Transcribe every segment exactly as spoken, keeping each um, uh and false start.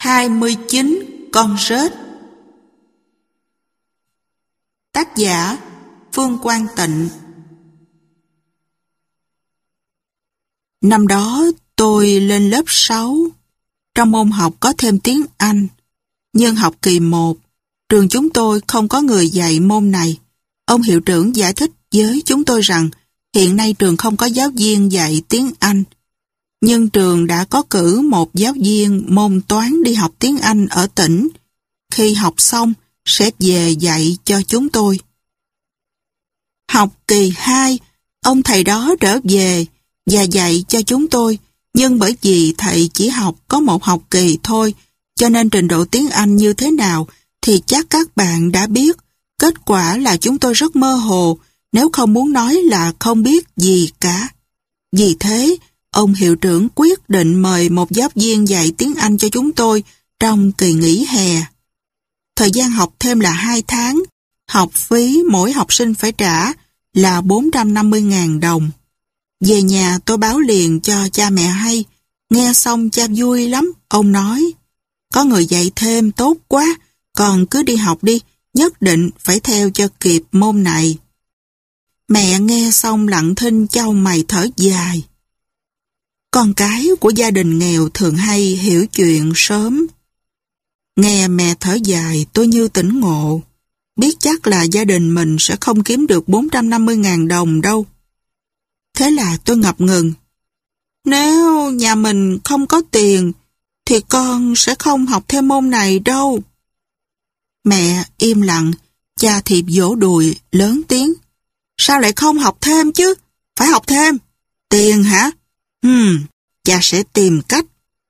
hai mươi chín con rết. Tác giả Phương Quang Tịnh. Năm đó tôi lên lớp sáu. Trong môn học có thêm tiếng Anh. Nhưng học kỳ một, trường chúng tôi không có người dạy môn này. Ông hiệu trưởng giải thích với chúng tôi rằng hiện nay trường không có giáo viên dạy tiếng Anh. Nhưng trường đã có cử một giáo viên môn toán đi học tiếng Anh ở tỉnh. Khi học xong, sẽ về dạy cho chúng tôi. Học kỳ hai, ông thầy đó trở về và dạy cho chúng tôi. Nhưng bởi vì thầy chỉ học có một học kỳ thôi, cho nên trình độ tiếng Anh như thế nào thì chắc các bạn đã biết. Kết quả là chúng tôi rất mơ hồ, nếu không muốn nói là không biết gì cả. Vì thế, ông hiệu trưởng quyết định mời một giáo viên dạy tiếng Anh cho chúng tôi trong kỳ nghỉ hè. Thời gian học thêm là hai tháng, học phí mỗi học sinh phải trả là bốn trăm năm mươi nghìn đồng. Về nhà tôi báo liền cho cha mẹ hay, nghe xong cha vui lắm, ông nói, có người dạy thêm tốt quá, còn cứ đi học đi, nhất định phải theo cho kịp môn này. Mẹ nghe xong lặng thinh chau mày thở dài. Con cái của gia đình nghèo thường hay hiểu chuyện sớm. Nghe mẹ thở dài tôi như tỉnh ngộ. Biết chắc là gia đình mình sẽ không kiếm được bốn trăm năm mươi nghìn đồng đâu. Thế là tôi ngập ngừng. Nếu nhà mình không có tiền, thì con sẽ không học thêm môn này đâu. Mẹ im lặng, cha thì vỗ đùi, lớn tiếng. Sao lại không học thêm chứ? Phải học thêm. Tiền hả? Hmm, cha sẽ tìm cách.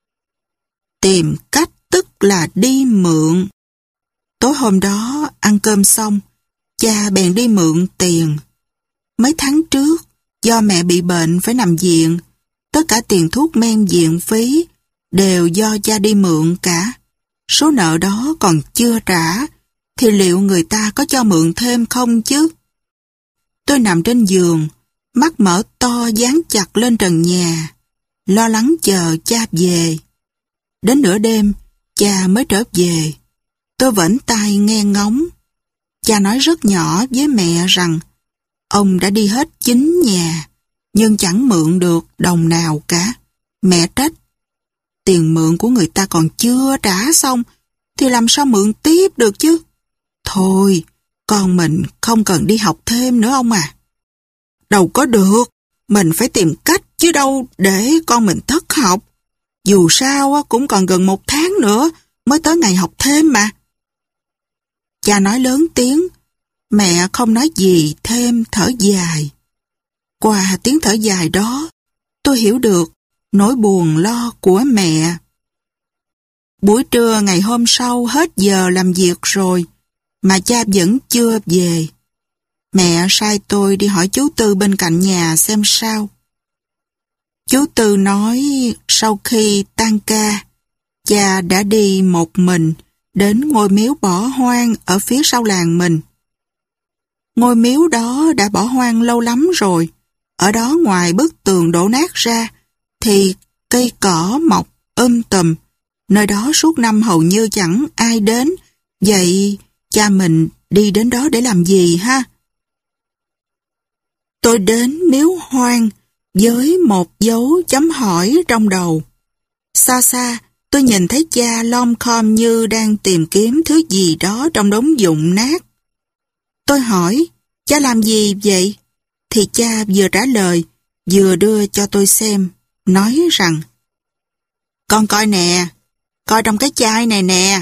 Tìm cách tức là đi mượn. Tối hôm đó, ăn cơm xong, cha bèn đi mượn tiền. Mấy tháng trước, do mẹ bị bệnh phải nằm viện, tất cả tiền thuốc men viện phí đều do cha đi mượn cả. Số nợ đó còn chưa trả, thì liệu người ta có cho mượn thêm không chứ? Tôi nằm trên giường, mắt mở to dán chặt lên trần nhà, lo lắng chờ cha về. Đến nửa đêm, cha mới trở về. Tôi vẫn tai nghe ngóng. Cha nói rất nhỏ với mẹ rằng ông đã đi hết chín nhà, nhưng chẳng mượn được đồng nào cả. Mẹ trách. Tiền mượn của người ta còn chưa trả xong, thì làm sao mượn tiếp được chứ? Thôi, con mình không cần đi học thêm nữa ông à. Đâu có được, mình phải tìm cách chứ đâu để con mình thất học. Dù sao cũng còn gần một tháng nữa mới tới ngày học thêm mà. Cha nói lớn tiếng, mẹ không nói gì thêm thở dài. Qua tiếng thở dài đó, tôi hiểu được nỗi buồn lo của mẹ. Buổi trưa ngày hôm sau hết giờ làm việc rồi, mà cha vẫn chưa về. Mẹ sai tôi đi hỏi chú Tư bên cạnh nhà xem sao. Chú Tư nói sau khi tan ca, cha đã đi một mình đến ngôi miếu bỏ hoang ở phía sau làng mình. Ngôi miếu đó đã bỏ hoang lâu lắm rồi. Ở đó ngoài bức tường đổ nát ra, thì cây cỏ mọc um tùm. Nơi đó suốt năm hầu như chẳng ai đến. Vậy cha mình đi đến đó để làm gì ha? Tôi đến miếu hoang với một dấu chấm hỏi trong đầu. Xa xa, tôi nhìn thấy cha lom khom như đang tìm kiếm thứ gì đó trong đống vụn nát. Tôi hỏi, cha làm gì vậy? Thì cha vừa trả lời, vừa đưa cho tôi xem, nói rằng con coi nè, coi trong cái chai này nè.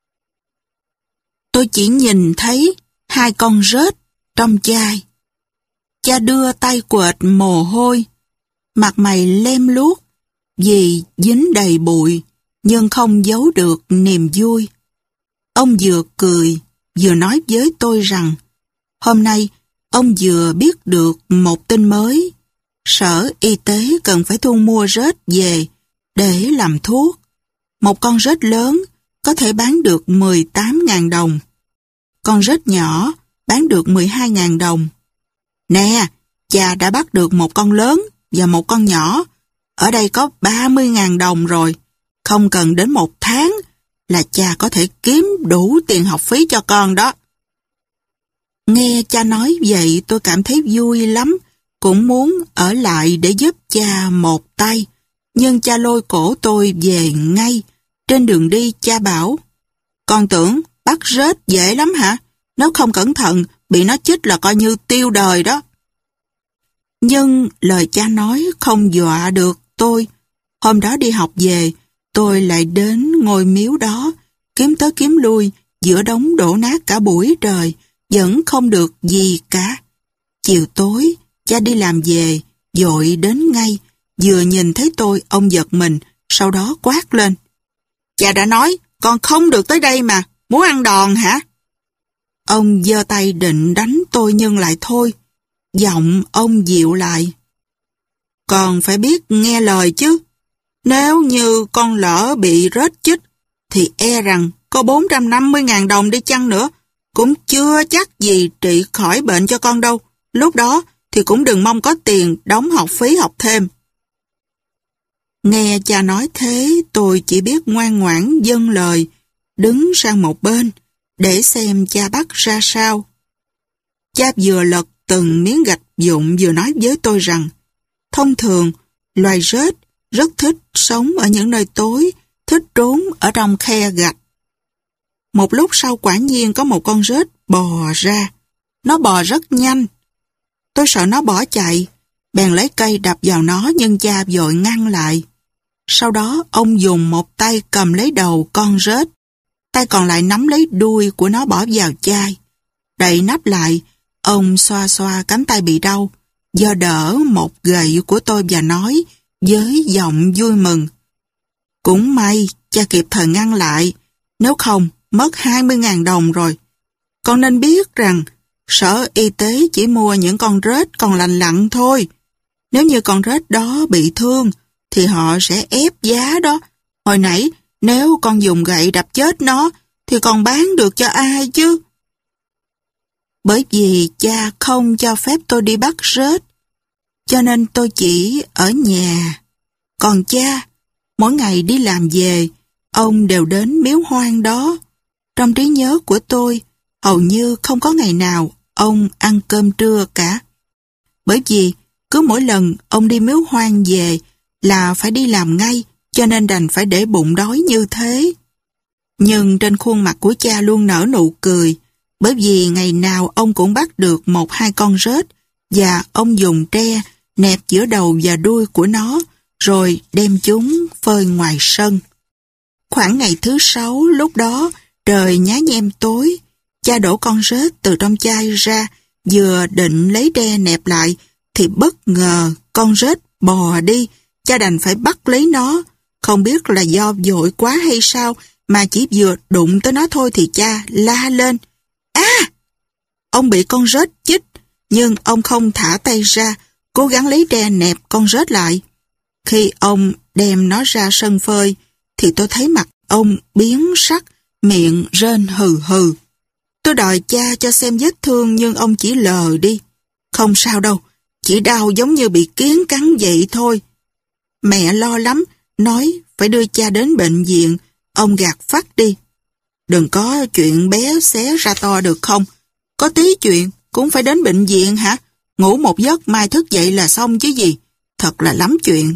Tôi chỉ nhìn thấy hai con rết trong chai. Cha đưa tay quệt mồ hôi, mặt mày lem luốc vì dính đầy bụi, nhưng không giấu được niềm vui. Ông vừa cười, vừa nói với tôi rằng hôm nay ông vừa biết được một tin mới. Sở y tế cần phải thu mua rết về để làm thuốc. Một con rết lớn có thể bán được mười tám nghìn đồng. Con rết nhỏ bán được mười hai nghìn đồng. Nè, cha đã bắt được một con lớn và một con nhỏ. Ở đây có ba mươi nghìn đồng rồi. Không cần đến một tháng là cha có thể kiếm đủ tiền học phí cho con đó. Nghe cha nói vậy tôi cảm thấy vui lắm, cũng muốn ở lại để giúp cha một tay. Nhưng cha lôi cổ tôi về ngay. Trên đường đi cha bảo, con tưởng bắt rết dễ lắm hả? Nếu không cẩn thận, bị nó chích là coi như tiêu đời đó. Nhưng lời cha nói không dọa được tôi. Hôm đó đi học về, tôi lại đến ngôi miếu đó, kiếm tới kiếm lui, giữa đống đổ nát cả buổi trời, vẫn không được gì cả. Chiều tối, cha đi làm về, vội đến ngay, vừa nhìn thấy tôi, ông giật mình, sau đó quát lên. Cha đã nói, con không được tới đây mà, muốn ăn đòn hả? Ông giơ tay định đánh tôi nhưng lại thôi. Giọng ông dịu lại. Con phải biết nghe lời chứ. Nếu như con lỡ bị rết chích, thì e rằng có bốn trăm năm mươi ngàn đồng đi chăng nữa, cũng chưa chắc gì trị khỏi bệnh cho con đâu. Lúc đó thì cũng đừng mong có tiền đóng học phí học thêm. Nghe cha nói thế, tôi chỉ biết ngoan ngoãn vâng lời, đứng sang một bên, để xem cha bắt ra sao. Cha vừa lật từng miếng gạch vụn vừa nói với tôi rằng, thông thường, loài rết rất thích sống ở những nơi tối, thích trốn ở trong khe gạch. Một lúc sau quả nhiên có một con rết bò ra. Nó bò rất nhanh. Tôi sợ nó bỏ chạy, bèn lấy cây đập vào nó nhưng cha vội ngăn lại. Sau đó ông dùng một tay cầm lấy đầu con rết, tay còn lại nắm lấy đuôi của nó bỏ vào chai. Đậy nắp lại, ông xoa xoa cánh tay bị đau, giơ đỡ một gậy của tôi và nói với giọng vui mừng. Cũng may cha kịp thời ngăn lại, nếu không mất hai mươi ngàn đồng rồi. Con nên biết rằng sở y tế chỉ mua những con rết còn lành lặn thôi. Nếu như con rết đó bị thương thì họ sẽ ép giá đó. Hồi nãy nếu con dùng gậy đập chết nó thì còn bán được cho ai chứ? Bởi vì cha không cho phép tôi đi bắt rết, cho nên tôi chỉ ở nhà. Còn cha, mỗi ngày đi làm về, ông đều đến miếu hoang đó. Trong trí nhớ của tôi, hầu như không có ngày nào ông ăn cơm trưa cả. Bởi vì cứ mỗi lần ông đi miếu hoang về là phải đi làm ngay, cho nên đành phải để bụng đói như thế. Nhưng trên khuôn mặt của cha luôn nở nụ cười, bởi vì ngày nào ông cũng bắt được một hai con rết và ông dùng tre nẹp giữa đầu và đuôi của nó rồi đem chúng phơi ngoài sân. Khoảng ngày thứ sáu lúc đó trời nhá nhem tối, cha đổ con rết từ trong chai ra, vừa định lấy tre nẹp lại thì bất ngờ con rết bò đi. Cha đành phải bắt lấy nó, không biết là do vội quá hay sao mà chỉ vừa đụng tới nó thôi thì cha la lên. À! Ông bị con rết chích, nhưng ông không thả tay ra, cố gắng lấy tre nẹp con rết lại. Khi ông đem nó ra sân phơi, thì tôi thấy mặt ông biến sắc, miệng rên hừ hừ. Tôi đòi cha cho xem vết thương nhưng ông chỉ lờ đi. Không sao đâu, chỉ đau giống như bị kiến cắn vậy thôi. Mẹ lo lắm, nói phải đưa cha đến bệnh viện, ông gạt phắt đi. Đừng có chuyện bé xé ra to được không? Có tí chuyện cũng phải đến bệnh viện hả? Ngủ một giấc mai thức dậy là xong chứ gì. Thật là lắm chuyện.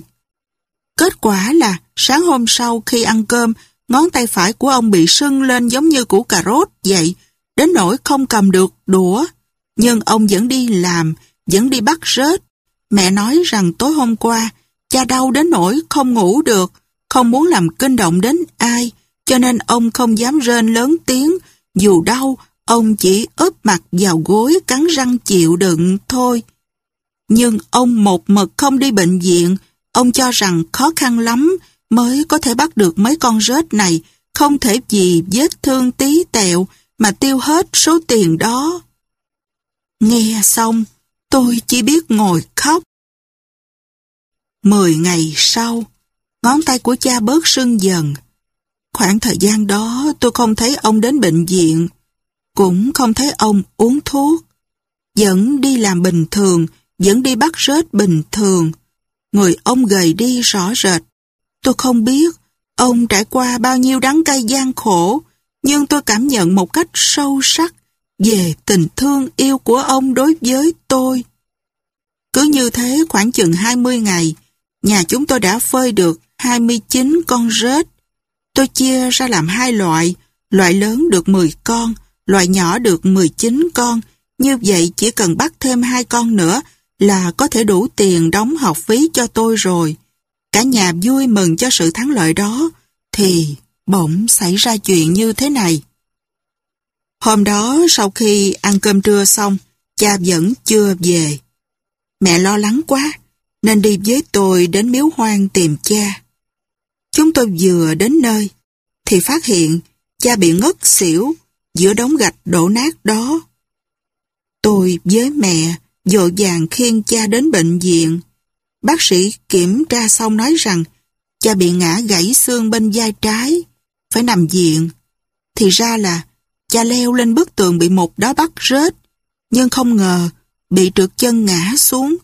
Kết quả là sáng hôm sau khi ăn cơm, ngón tay phải của ông bị sưng lên giống như củ cà rốt vậy, đến nỗi không cầm được đũa. Nhưng ông vẫn đi làm, vẫn đi bắt rết. Mẹ nói rằng tối hôm qua, cha đau đến nỗi không ngủ được, không muốn làm kinh động đến ai, cho nên ông không dám rên lớn tiếng. Dù đau, ông chỉ úp mặt vào gối cắn răng chịu đựng thôi. Nhưng ông một mực không đi bệnh viện, ông cho rằng khó khăn lắm mới có thể bắt được mấy con rết này, không thể vì vết thương tí tẹo mà tiêu hết số tiền đó. Nghe xong, tôi chỉ biết ngồi khóc. Mười ngày sau, ngón tay của cha bớt sưng dần. Khoảng thời gian đó tôi không thấy ông đến bệnh viện, cũng không thấy ông uống thuốc. Vẫn đi làm bình thường, vẫn đi bắt rết bình thường. Người ông gầy đi rõ rệt. Tôi không biết Ông trải qua bao nhiêu đắng cay gian khổ, nhưng tôi cảm nhận một cách sâu sắc về tình thương yêu của ông đối với tôi. Cứ như thế khoảng chừng hai mươi ngày, nhà chúng tôi đã phơi được hai mươi chín con rết. Tôi chia ra làm hai loại, loại lớn được mười con, loại nhỏ được mười chín con. Như vậy chỉ cần bắt thêm hai con nữa là có thể đủ tiền đóng học phí cho tôi rồi. Cả nhà vui mừng cho sự thắng lợi đó, thì bỗng xảy ra chuyện như thế này. Hôm đó sau khi ăn cơm trưa xong, cha vẫn chưa về. Mẹ lo lắng quá, nên đi với tôi đến miếu hoang tìm cha. Chúng tôi vừa đến nơi, thì phát hiện cha bị ngất xỉu giữa đống gạch đổ nát đó. Tôi với mẹ vội vàng khiêng cha đến bệnh viện. Bác sĩ kiểm tra xong nói rằng cha bị ngã gãy xương bên vai trái, phải nằm viện. Thì ra là cha leo lên bức tường bị một đá bắt rết, nhưng không ngờ bị trượt chân ngã xuống.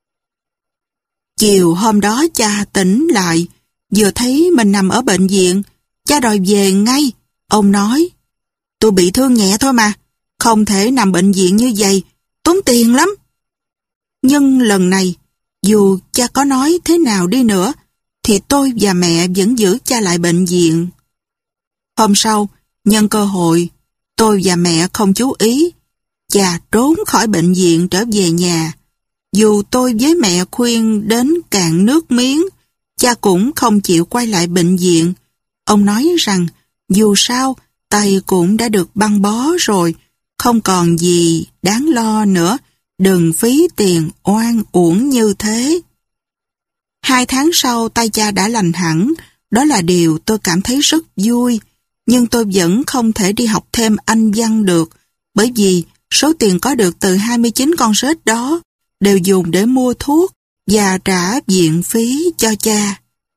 Chiều hôm đó cha tỉnh lại, vừa thấy mình nằm ở bệnh viện, cha đòi về ngay. Ông nói, tôi bị thương nhẹ thôi mà, không thể nằm bệnh viện như vậy, tốn tiền lắm. Nhưng lần này, dù cha có nói thế nào đi nữa, thì tôi và mẹ vẫn giữ cha lại bệnh viện. Hôm sau, nhân cơ hội, tôi và mẹ không chú ý, cha trốn khỏi bệnh viện trở về nhà. Dù tôi với mẹ khuyên đến cạn nước miếng, cha cũng không chịu quay lại bệnh viện. Ông nói rằng, dù sao, tay cũng đã được băng bó rồi, không còn gì đáng lo nữa, đừng phí tiền oan uổng như thế. Hai tháng sau tay cha đã lành hẳn, đó là điều tôi cảm thấy rất vui, nhưng tôi vẫn không thể đi học thêm Anh văn được, bởi vì số tiền có được từ hai mươi chín con rết đó đều dùng để mua thuốc và trả viện phí cho cha.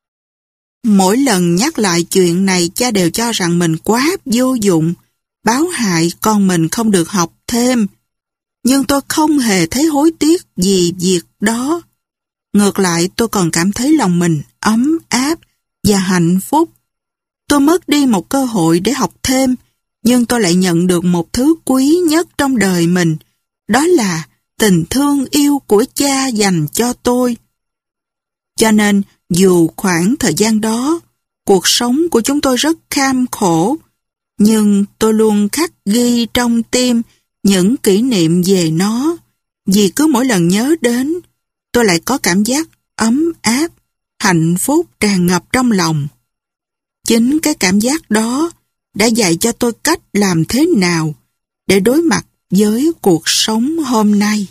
Mỗi lần nhắc lại chuyện này, cha đều cho rằng mình quá vô dụng, báo hại con mình không được học thêm. Nhưng tôi không hề thấy hối tiếc vì việc đó. Ngược lại, tôi còn cảm thấy lòng mình ấm áp và hạnh phúc. Tôi mất đi một cơ hội để học thêm, nhưng tôi lại nhận được một thứ quý nhất trong đời mình, đó là tình thương yêu của cha dành cho tôi. Cho nên, dù khoảng thời gian đó, cuộc sống của chúng tôi rất kham khổ, nhưng tôi luôn khắc ghi trong tim những kỷ niệm về nó, vì cứ mỗi lần nhớ đến, tôi lại có cảm giác ấm áp, hạnh phúc tràn ngập trong lòng. Chính cái cảm giác đó đã dạy cho tôi cách làm thế nào để đối mặt với cuộc sống hôm nay.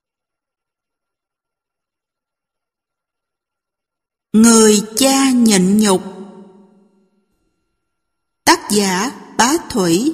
Người cha nhịn nhục. Tác giả Bá Thủy.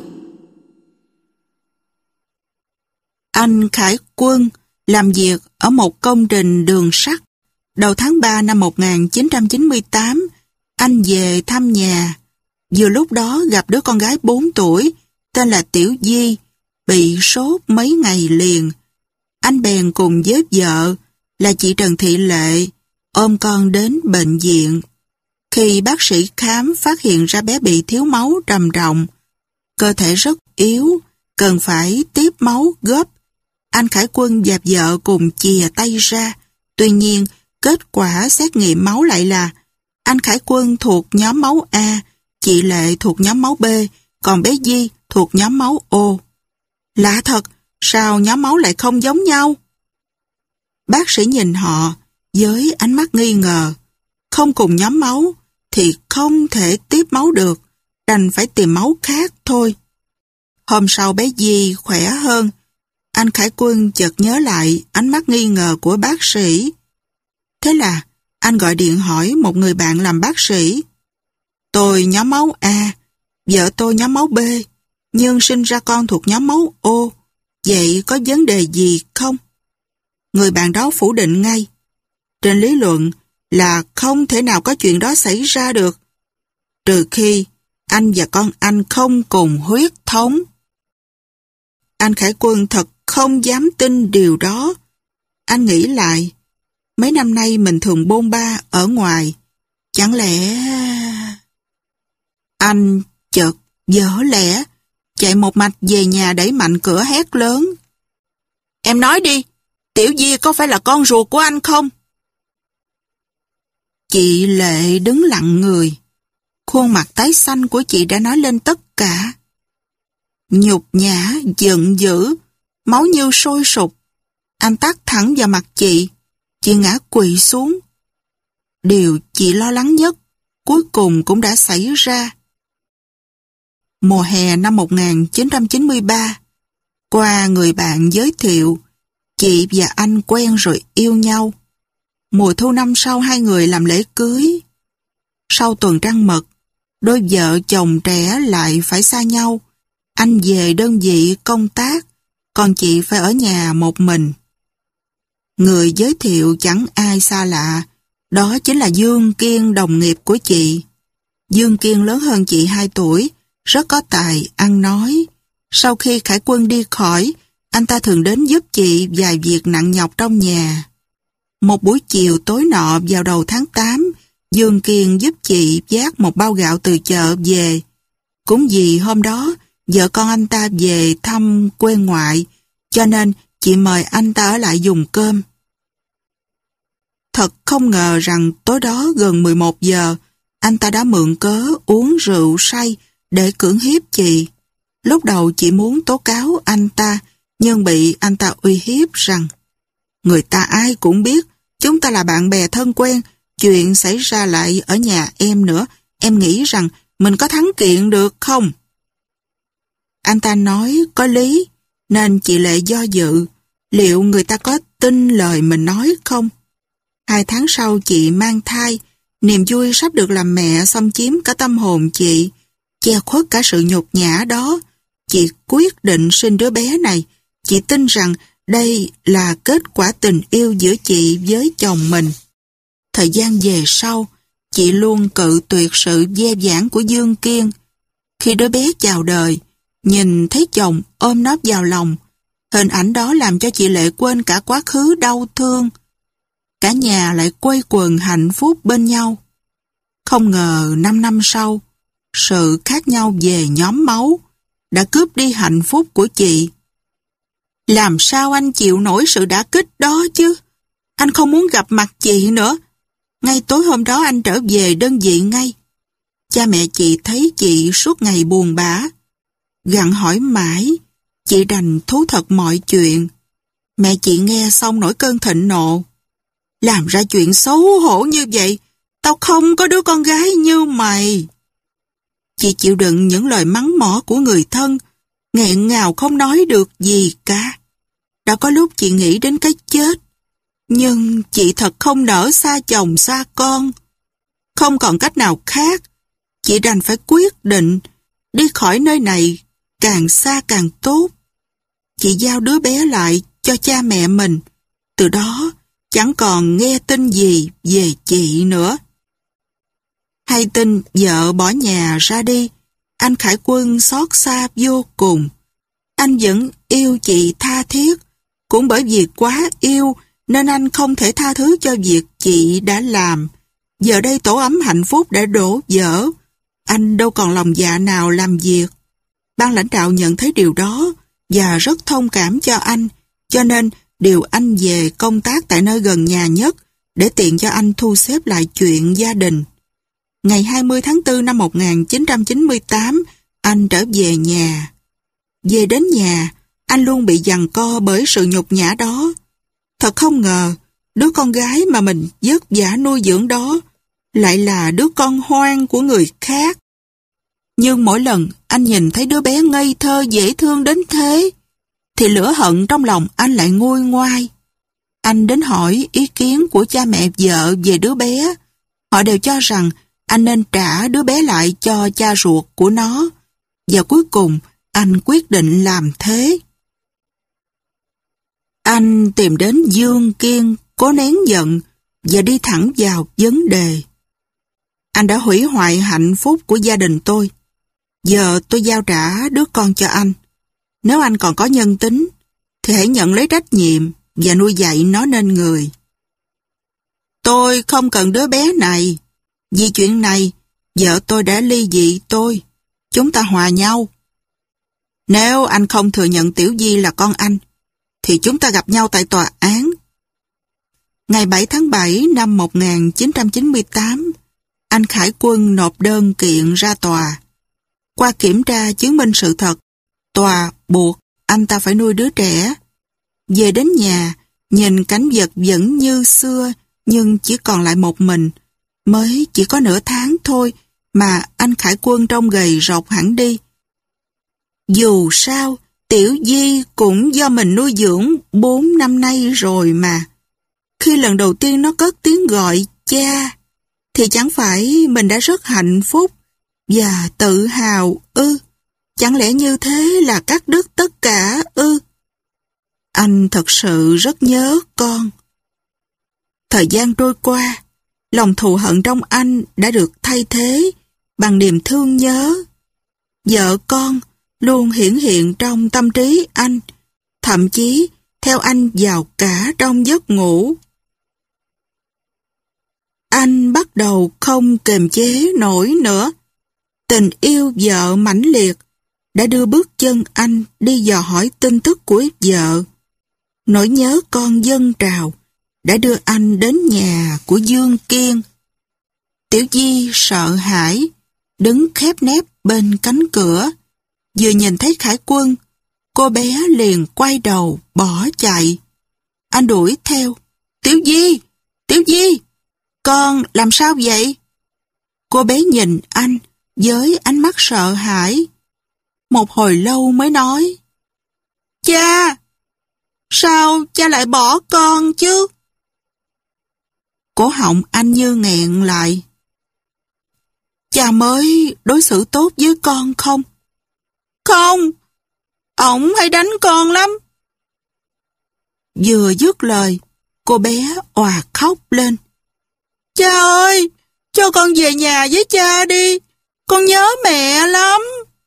Anh Khải Quân làm việc ở một công trình đường sắt. Đầu tháng ba năm một nghìn chín trăm chín mươi tám, anh về thăm nhà. Vừa lúc đó gặp đứa con gái bốn tuổi, tên là Tiểu Di, bị sốt mấy ngày liền. Anh bèn cùng với vợ là chị Trần Thị Lệ ôm con đến bệnh viện. Khi bác sĩ khám phát hiện ra bé bị thiếu máu trầm trọng, cơ thể rất yếu, cần phải tiếp máu gấp. Anh Khải Quân và vợ cùng chìa tay ra. Tuy nhiên, kết quả xét nghiệm máu lại là anh Khải Quân thuộc nhóm máu A, chị Lệ thuộc nhóm máu B, còn bé Di thuộc nhóm máu O. Lạ thật, sao nhóm máu lại không giống nhau? Bác sĩ nhìn họ với ánh mắt nghi ngờ. Không cùng nhóm máu thì không thể tiếp máu được, đành phải tìm máu khác thôi. Hôm sau bé Di khỏe hơn. Anh Khải Quân chợt nhớ lại ánh mắt nghi ngờ của bác sĩ. Thế là anh gọi điện hỏi một người bạn làm bác sĩ. Tôi nhóm máu A, vợ tôi nhóm máu B, nhưng sinh ra con thuộc nhóm máu O. Vậy có vấn đề gì không? Người bạn đó phủ định ngay. Trên lý luận là không thể nào có chuyện đó xảy ra được, trừ khi anh và con anh không cùng huyết thống. Anh Khải Quân thật không dám tin điều đó. Anh nghĩ lại, mấy năm nay mình thường bôn ba ở ngoài. Chẳng lẽ... Anh chợt dở lẽ, chạy một mạch về nhà đẩy mạnh cửa hét lớn. Em nói đi, Tiểu Di có phải là con ruột của anh không? Chị Lệ đứng lặng người. Khuôn mặt tái xanh của chị đã nói lên tất cả. Nhục nhã, giận dữ, máu như sôi sục. Anh tát thẳng vào mặt chị. Chị ngã quỵ xuống. Điều chị lo lắng nhất cuối cùng cũng đã xảy ra. Mùa hè năm một nghìn chín trăm chín mươi ba, qua người bạn giới thiệu, chị và anh quen rồi yêu nhau. Mùa thu năm sau hai người làm lễ cưới. Sau tuần trăng mật, đôi vợ chồng trẻ lại phải xa nhau. Anh về đơn vị công tác, còn chị phải ở nhà một mình. Người giới thiệu chẳng ai xa lạ, đó chính là Dương Kiên, đồng nghiệp của chị. Dương Kiên lớn hơn chị hai tuổi, rất có tài ăn nói. Sau khi Khải Quân đi khỏi, anh ta thường đến giúp chị vài việc nặng nhọc trong nhà. Một buổi chiều tối nọ vào đầu tháng tám, Dương Kiên giúp chị vác một bao gạo từ chợ về. Cũng vì hôm đó, vợ con anh ta về thăm quê ngoại, cho nên chị mời anh ta ở lại dùng cơm. Thật không ngờ rằng tối đó gần mười một giờ, anh ta đã mượn cớ uống rượu say để cưỡng hiếp chị. Lúc đầu chị muốn tố cáo anh ta, nhưng bị anh ta uy hiếp rằng người ta ai cũng biết, chúng ta là bạn bè thân quen, chuyện xảy ra lại ở nhà em nữa, em nghĩ rằng mình có thắng kiện được không? Anh ta nói có lý, nên chị Lệ do dự, liệu người ta có tin lời mình nói không? Hai tháng sau chị mang thai, niềm vui sắp được làm mẹ xâm chiếm cả tâm hồn chị, che khuất cả sự nhục nhã đó. Chị quyết định sinh đứa bé này. Chị tin rằng đây là kết quả tình yêu giữa chị với chồng mình. Thời gian về sau, chị luôn cự tuyệt sự ve vãn của Dương Kiên. Khi đứa bé chào đời, nhìn thấy chồng ôm nó vào lòng, hình ảnh đó làm cho chị Lệ quên cả quá khứ đau thương. Cả nhà lại quây quần hạnh phúc bên nhau. Không ngờ năm năm sau, sự khác nhau về nhóm máu đã cướp đi hạnh phúc của chị. Làm sao anh chịu nổi sự đả kích đó chứ? Anh không muốn gặp mặt chị nữa. Ngay tối hôm đó anh trở về đơn vị ngay. Cha mẹ chị thấy chị suốt ngày buồn bã. Gặng hỏi mãi, chị đành thú thật mọi chuyện. Mẹ chị nghe xong nổi cơn thịnh nộ. Làm ra chuyện xấu hổ như vậy, tao không có đứa con gái như mày. Chị chịu đựng những lời mắng mỏ của người thân, nghẹn ngào không nói được gì cả. Đã có lúc chị nghĩ đến cái chết, nhưng chị thật không nỡ xa chồng xa con. Không còn cách nào khác, chị đành phải quyết định đi khỏi nơi này càng xa càng tốt. Chị giao đứa bé lại cho cha mẹ mình, từ đó chẳng còn nghe tin gì về chị nữa. Hay tin vợ bỏ nhà ra đi, anh Khải Quân xót xa vô cùng. Anh vẫn yêu chị tha thiết, cũng bởi vì quá yêu nên anh không thể tha thứ cho việc chị đã làm. Giờ đây tổ ấm hạnh phúc đã đổ vỡ, anh đâu còn lòng dạ nào làm việc. Ban lãnh đạo nhận thấy điều đó và rất thông cảm cho anh, cho nên điều anh về công tác tại nơi gần nhà nhất để tiện cho anh thu xếp lại chuyện gia đình. Ngày hai mươi tháng tư năm một nghìn chín trăm chín mươi tám, anh trở về nhà. Về đến nhà, anh luôn bị giằng co bởi sự nhục nhã đó. Thật không ngờ, đứa con gái mà mình vất vả nuôi dưỡng đó lại là đứa con hoang của người khác. Nhưng mỗi lần anh nhìn thấy đứa bé ngây thơ dễ thương đến thế, thì lửa hận trong lòng anh lại nguôi ngoai. Anh đến hỏi ý kiến của cha mẹ vợ về đứa bé. Họ đều cho rằng anh nên trả đứa bé lại cho cha ruột của nó. Và cuối cùng, anh quyết định làm thế. Anh tìm đến Dương Kiên, cố nén giận và đi thẳng vào vấn đề. Anh đã hủy hoại hạnh phúc của gia đình tôi. Giờ tôi giao trả đứa con cho anh. Nếu anh còn có nhân tính, thì hãy nhận lấy trách nhiệm và nuôi dạy nó nên người. Tôi không cần đứa bé này. Vì chuyện này, Vợ tôi đã ly dị tôi. Chúng ta hòa nhau. Nếu anh không thừa nhận Tiểu Di là con anh, thì chúng ta gặp nhau tại tòa án. Ngày bảy tháng bảy năm một nghìn chín trăm chín mươi tám, anh Khải Quân nộp đơn kiện ra tòa. Qua kiểm tra chứng minh sự thật, tòa buộc anh ta phải nuôi đứa trẻ. Về đến nhà, nhìn cảnh vật vẫn như xưa, nhưng chỉ còn lại một mình. Mới chỉ có nửa tháng thôi mà anh Khải Quân trông gầy rộc hẳn đi. Dù sao, Tiểu Di cũng do mình nuôi dưỡng bốn năm nay rồi mà. Khi lần đầu tiên nó cất tiếng gọi cha, thì chẳng phải mình đã rất hạnh phúc và tự hào ư? Chẳng lẽ như thế là cắt đứt tất cả ư? Anh thật sự rất nhớ con. Thời gian trôi qua, lòng thù hận trong anh đã được thay thế bằng niềm thương nhớ. Vợ con luôn hiển hiện trong tâm trí anh, thậm chí theo anh vào cả trong giấc ngủ. Anh bắt đầu không kiềm chế nổi nữa. Tình yêu vợ mãnh liệt đã đưa bước chân anh đi dò hỏi tin tức của vợ. Nỗi nhớ con dâng trào đã đưa anh đến nhà của Dương Kiên. Tiểu Di sợ hãi, đứng khép nép bên cánh cửa. Vừa nhìn thấy Khải Quân, cô bé liền quay đầu bỏ chạy. Anh đuổi theo. Tiểu Di! Tiểu Di! Con làm sao vậy? Cô bé nhìn anh với ánh mắt sợ hãi. Một hồi lâu mới nói: Cha! Sao cha lại bỏ con chứ? Cổ họng anh như nghẹn lại. Cha mới đối xử tốt với con không? Không! Ổng hay đánh con lắm. Vừa dứt lời, cô bé òa khóc lên. Cha ơi! Cho con về nhà với cha đi! Con nhớ mẹ lắm!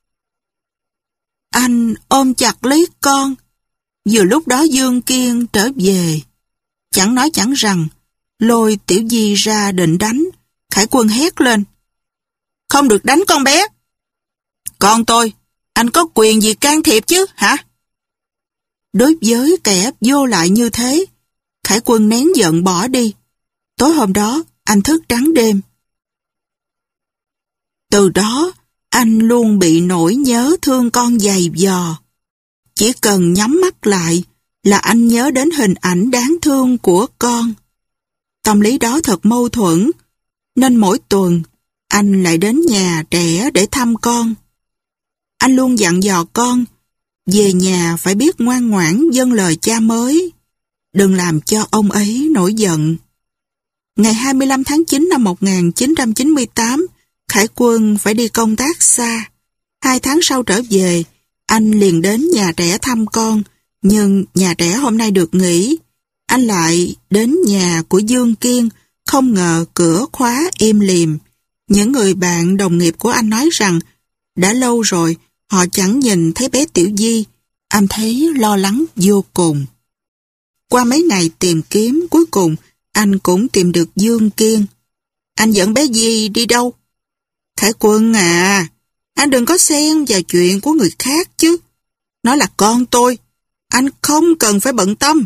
Anh ôm chặt lấy con. Vừa lúc đó Dương Kiên trở về. Chẳng nói chẳng rằng, lôi Tiểu Di ra định đánh. Khải Quân hét lên: Không được đánh con bé! Con tôi, anh có quyền gì can thiệp chứ hả? Đối với kẻ vô lại như thế, Khải Quân nén giận bỏ đi. Tối hôm đó, anh thức trắng đêm. Từ đó, anh luôn bị nỗi nhớ thương con dày vò. Chỉ cần nhắm mắt lại là anh nhớ đến hình ảnh đáng thương của con. Tâm lý đó thật mâu thuẫn, nên mỗi tuần anh lại đến nhà trẻ để thăm con. Anh luôn dặn dò con, về nhà phải biết ngoan ngoãn vâng lời cha mới, đừng làm cho ông ấy nổi giận. Ngày hai mươi lăm tháng chín năm một nghìn chín trăm chín mươi tám, Khải Quân phải đi công tác xa. Hai tháng sau trở về, anh liền đến nhà trẻ thăm con, nhưng nhà trẻ hôm nay được nghỉ. Anh lại đến nhà của Dương Kiên, không ngờ cửa khóa im lìm. Những người bạn đồng nghiệp của anh nói rằng đã lâu rồi họ chẳng nhìn thấy bé Tiểu Di. Anh thấy lo lắng vô cùng. Qua mấy ngày tìm kiếm, cuối cùng anh cũng tìm được Dương Kiên. Anh dẫn bé Di đi đâu? Khải Quân à, anh đừng có xen vào chuyện của người khác chứ. Nó là con tôi, anh không cần phải bận tâm.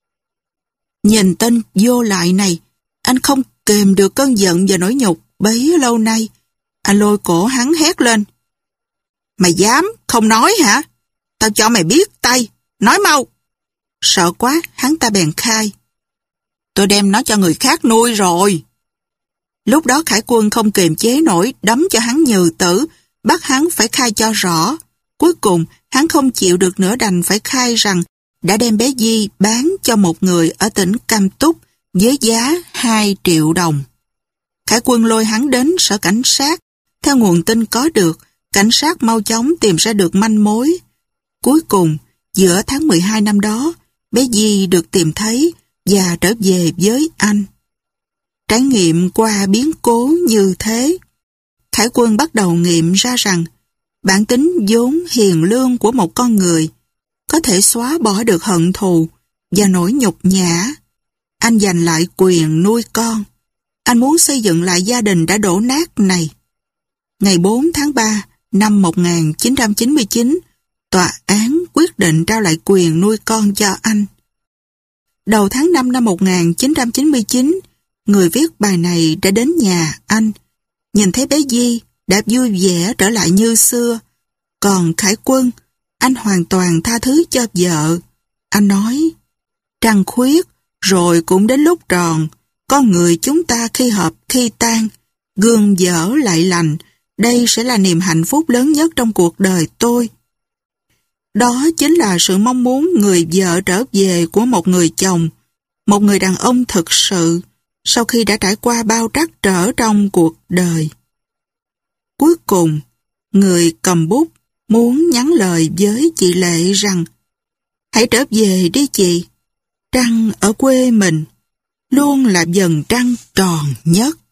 Nhìn tên vô lại này, anh không kềm được cơn giận và nỗi nhục bấy lâu nay. Anh lôi cổ hắn hét lên: Mày dám không nói hả? Tao cho mày biết tay, nói mau. Sợ quá, hắn ta bèn khai: Tôi đem nó cho người khác nuôi rồi. Lúc đó Khải Quân không kiềm chế nổi, đấm cho hắn nhừ tử, bắt hắn phải khai cho rõ. Cuối cùng, hắn không chịu được nữa đành phải khai rằng đã đem bé Di bán cho một người ở tỉnh Cam Túc với giá hai triệu đồng. Khải Quân lôi hắn đến sở cảnh sát. Theo nguồn tin có được, cảnh sát mau chóng tìm ra được manh mối. Cuối cùng, giữa tháng mười hai năm đó, bé Di được tìm thấy và trở về với anh. Trải nghiệm qua biến cố như thế, Khải Quân bắt đầu nghiệm ra rằng bản tính vốn hiền lương của một con người có thể xóa bỏ được hận thù và nỗi nhục nhã. Anh giành lại quyền nuôi con. Anh muốn xây dựng lại gia đình đã đổ nát này. ngày bốn tháng ba năm một nghìn chín trăm chín mươi chín, tòa án quyết định trao lại quyền nuôi con cho anh. Đầu tháng năm năm một nghìn chín trăm chín mươi chín, người viết bài này đã đến nhà anh. Nhìn thấy bé Di đã vui vẻ trở lại như xưa. Còn Khải Quân, anh hoàn toàn tha thứ cho vợ. Anh nói, trăng khuyết, rồi cũng đến lúc tròn. Con người chúng ta khi hợp khi tan, gương dở lại lành. Đây sẽ là niềm hạnh phúc lớn nhất trong cuộc đời tôi. Đó chính là sự mong muốn người vợ trở về của một người chồng, một người đàn ông thực sự, sau khi đã trải qua bao trắc trở trong cuộc đời. Cuối cùng, người cầm bút muốn nhắn lời với chị Lệ rằng, hãy trở về đi chị, trăng ở quê mình luôn là dần trăng tròn nhất.